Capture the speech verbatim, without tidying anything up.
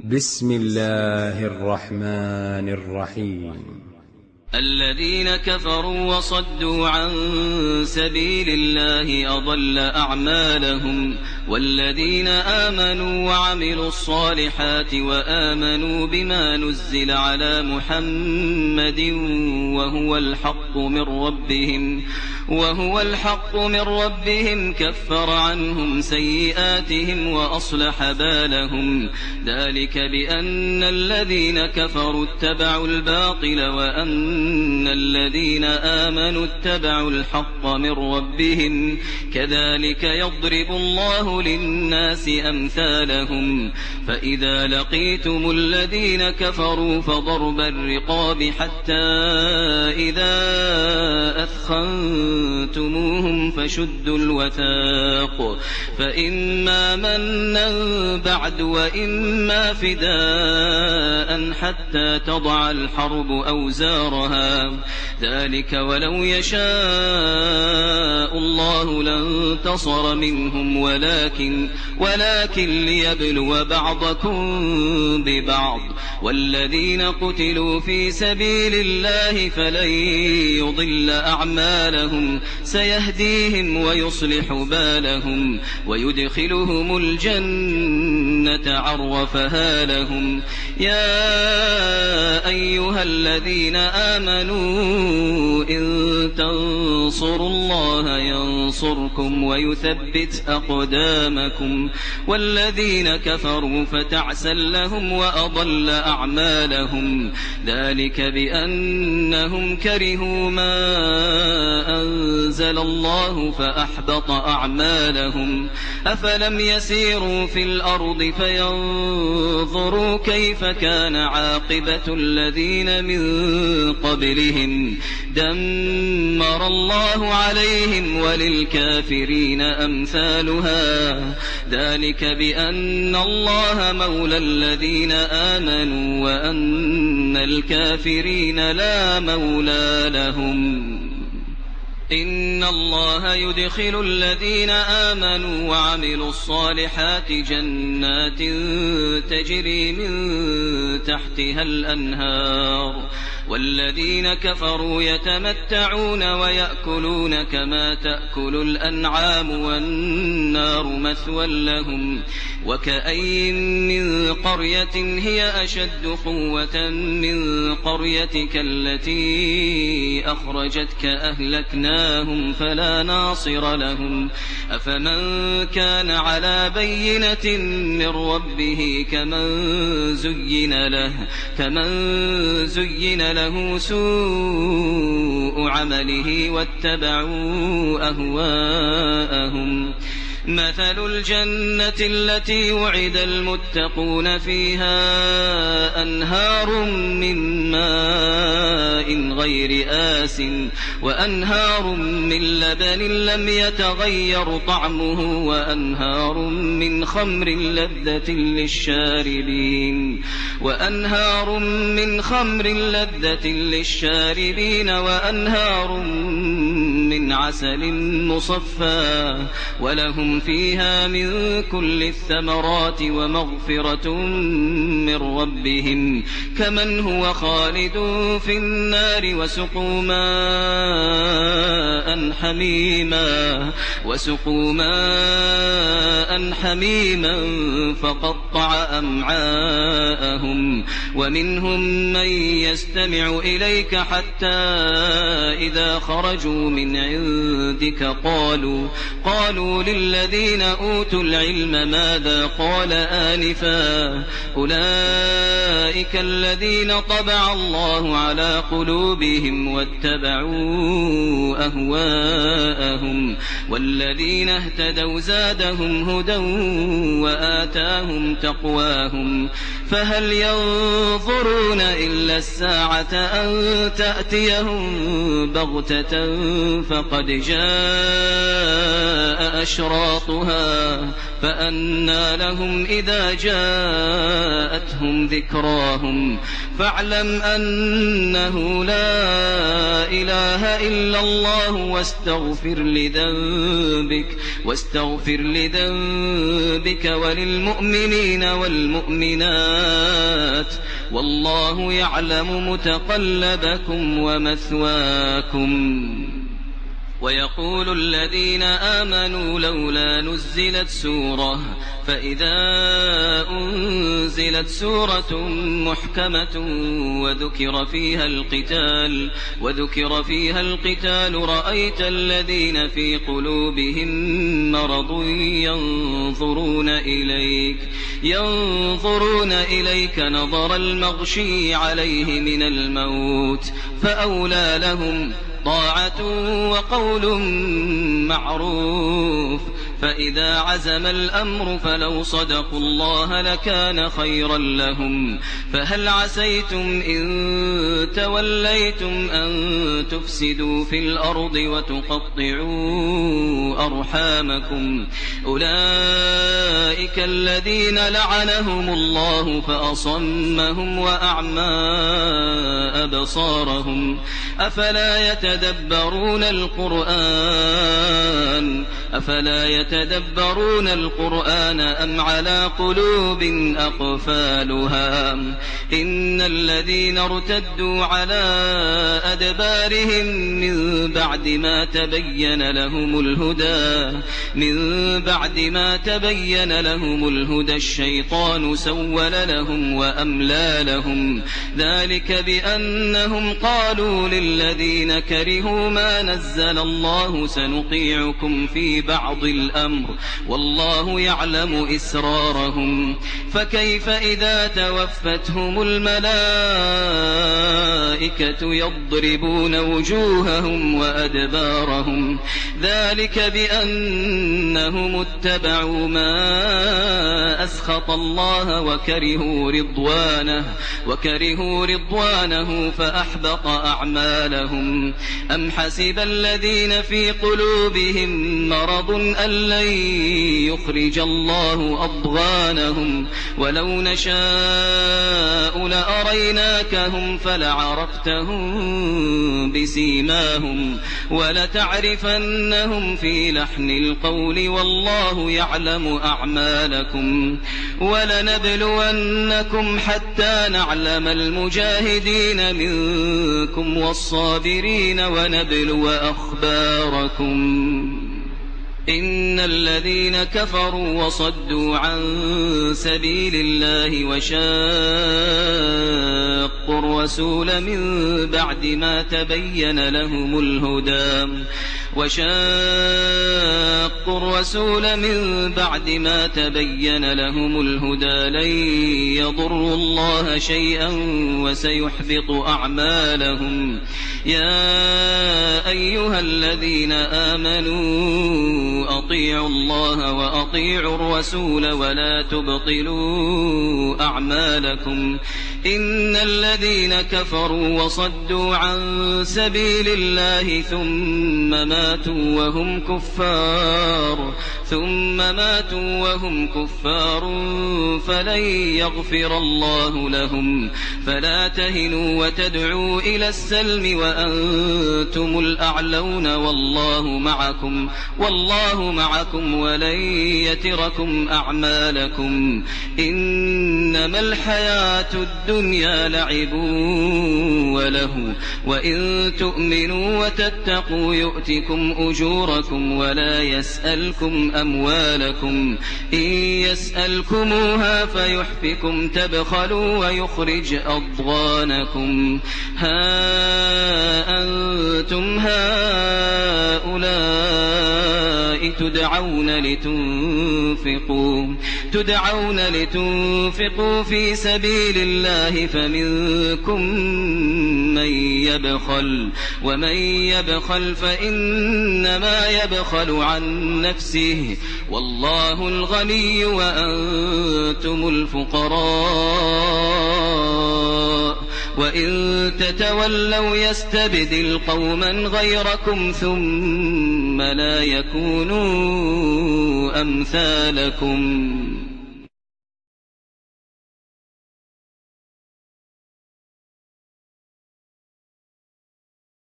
بسم الله الرحمن الرحيم. الذين كفروا وصدوا عن سبيل الله أضل أعمالهم، والذين آمنوا وعملوا الصالحات وآمنوا بما نزل على محمد وهو الحق من ربهم وهو الحق من ربهم كفر عنهم سيئاتهم وأصلح بالهم. ذلك بأن الذين كفروا اتبعوا الباطل وأن الذين آمنوا اتبعوا الحق من ربهم. كذلك يضرب الله للناس أمثالهم. فإذا لقيتم الذين كفروا فضرب الرقاب حتى إذا أثخنتموهم فشدوا الوثاق، فإما منا بعد وإما فداء حتى تضع الحرب أوزارها. ذلك ولو يشاء الله لانتصر منهم ولكن, ولكن ليبلو بعضكم ببعض. والذين قتلوا في سبيل الله فلن يضل أعمالهم سيهديهم ويصلح بالهم ويدخلهم الجنة عرفها لهم. يا أيها الذين آمنوا إن تنصروا الله ينصركم ويثبت أقدامكم. والذين كفروا فتعسا لهم وأضل أعمالهم. ذلك بأنهم كرهوا ما أنزل الله فأحبط أعمالهم. أفلم يسيروا في الأرض فينظروا كيف كان عاقبة الذين من قبلهم. دمر الله عليهم وللكافرين أمثالها. ذلك بأن الله مولى الذين آمنوا وأن الكافرين لا مولى لهم. إن الله يدخل الذين آمنوا وعملوا الصالحات جنات تجري من تحتها الأنهار، والذين كفروا يتمتعون ويأكلون كما تأكل الأنعام والنار مثوى لهم. وكأين من قرية هي أشد قوة من قريتك التي أخرجتك أهلكناهم فلا ناصر لهم. أفمن كان على بينة من ربه كمن زين له, كمن زين له سوء عمله واتبعوا أهواءهم. مثل الجنة التي وعد المتقون فيها أنهار من ماء غير آس وأنهار من لبن لم يتغير طعمه وأنهار من خمر لذة للشاربين وأنهار من خمر لذة للشاربين وأنهار من عسل مصفى ولهم فيها من كل الثمرات ومغفرة من ربهم كمن هو خالد في النار وسقوا ماء حميما وسقوا ماء حميما فقطع أمعاءهم. ومنهم من يستمع إليك حتى إذا خرجوا من عندك قالوا قالوا للذين أوتوا العلم ماذا قال آنفا أولئك الذين طبع الله على قلوبهم واتبعوا أهواءهم. والذين اهتدوا زادهم هدى وآتاهم تقواهم. فهل ينظرون إلا الساعة أن تأتيهم بغتة فقد جاء أشراطها فأنى لهم إذا جاءتهم ذكراهم. فاعلم أنه لا إله إلا الله واستغفر لذنبك واستغفر لذنبك وللمؤمنين والمؤمنات الظلمات والله يعلم متقلبكم ومثواكم. ويقول الذين آمنوا لولا نزلت سورة فإذا أنزلت سورة محكمة وذكر فيها القتال وذكر فيها القتال رأيت الذين في قلوبهم مرض ينظرون إليك ينظرون إليك نظر المغشي عليه من الموت فأولى لهم طاعة وقول معروف. فإذا عزم الأمر فلو صدقوا الله لكان خيرا لهم. فهل عسيتم إن توليتم أن تفسدوا في الأرض وتقطعوا أرحامكم أولئك الذين لعنهم الله فأصمهم وأعمى أبصارهم أفلا يتدبرون القرآن أفلا يتدبرون القرآن أم على قلوب أقفالها إن الذين ارتدوا على أدبارهم من بعد ما تبين لهم الهدى من بعد ما تبين لهم الهدى الشيطان سول لهم وأملى لهم ذلك بأنهم قالوا للذين كرهوا ما نزل الله سنطيعكم في بعض الأمر والله يعلم إسرارهم. فكيف إذا توفتهم الملائكة يضربون وجوههم وأدبارهم ذلك بأنهم اتبعوا ما أسخط الله وكرهوا رضوانه وكرهوا رضوانه فأحبط أعمالهم. أم حسب الذين في قلوبهم مرض أن لن يخرج الله أضغانهم ولو نشاء لأريناكهم فلعرفتهم بسيماهم ولتعرفنهم في لحن القول والله يعلم أعمالكم. ولنبلونكم حتى نعلم المجاهدين منكم والصابرين ونبلو أخباركم. إن الذين كفروا وصدوا عن سبيل الله وشاقوا الرسول من بعد ما تبين لهم الهدى وشاقوا الرسول من بعد ما تبين لهم الهدى لن يضروا الله شيئا وسيحبط أعمالهم. يا أيها الذين آمنوا أطيعوا الله وأطيعوا الرسول ولا تبطلوا أعمالكم. إن الذين كفروا وصدوا عن سبيل الله ثم ماتوا وهم كفار ثم ماتوا وهم كفار فلن يغفر الله لهم. فلا تهنوا وتدعوا إلى السلم وأنتم الأعلون والله معكم والله معكم ولن يتركم أعمالكم. إنما الحياة الدنيا لعب وله وإن تؤمنوا وتتقوا يؤتكم أجوركم ولا يسألكم أموالكم. إن يسألكموها فيحفكم تبخلوا ويخرج أضغانكم. ها أنتم هؤلاء تدعون لتنفقوا تدعون لتنفقوا في سبيل الله فمنكم من يبخل ومن يبخل فإنما يبخل عن نفسه والله الغني وأنتم الفقراء. وإن تتولوا يستبدل قوما غيركم ثم لا يكونوا أمثالكم.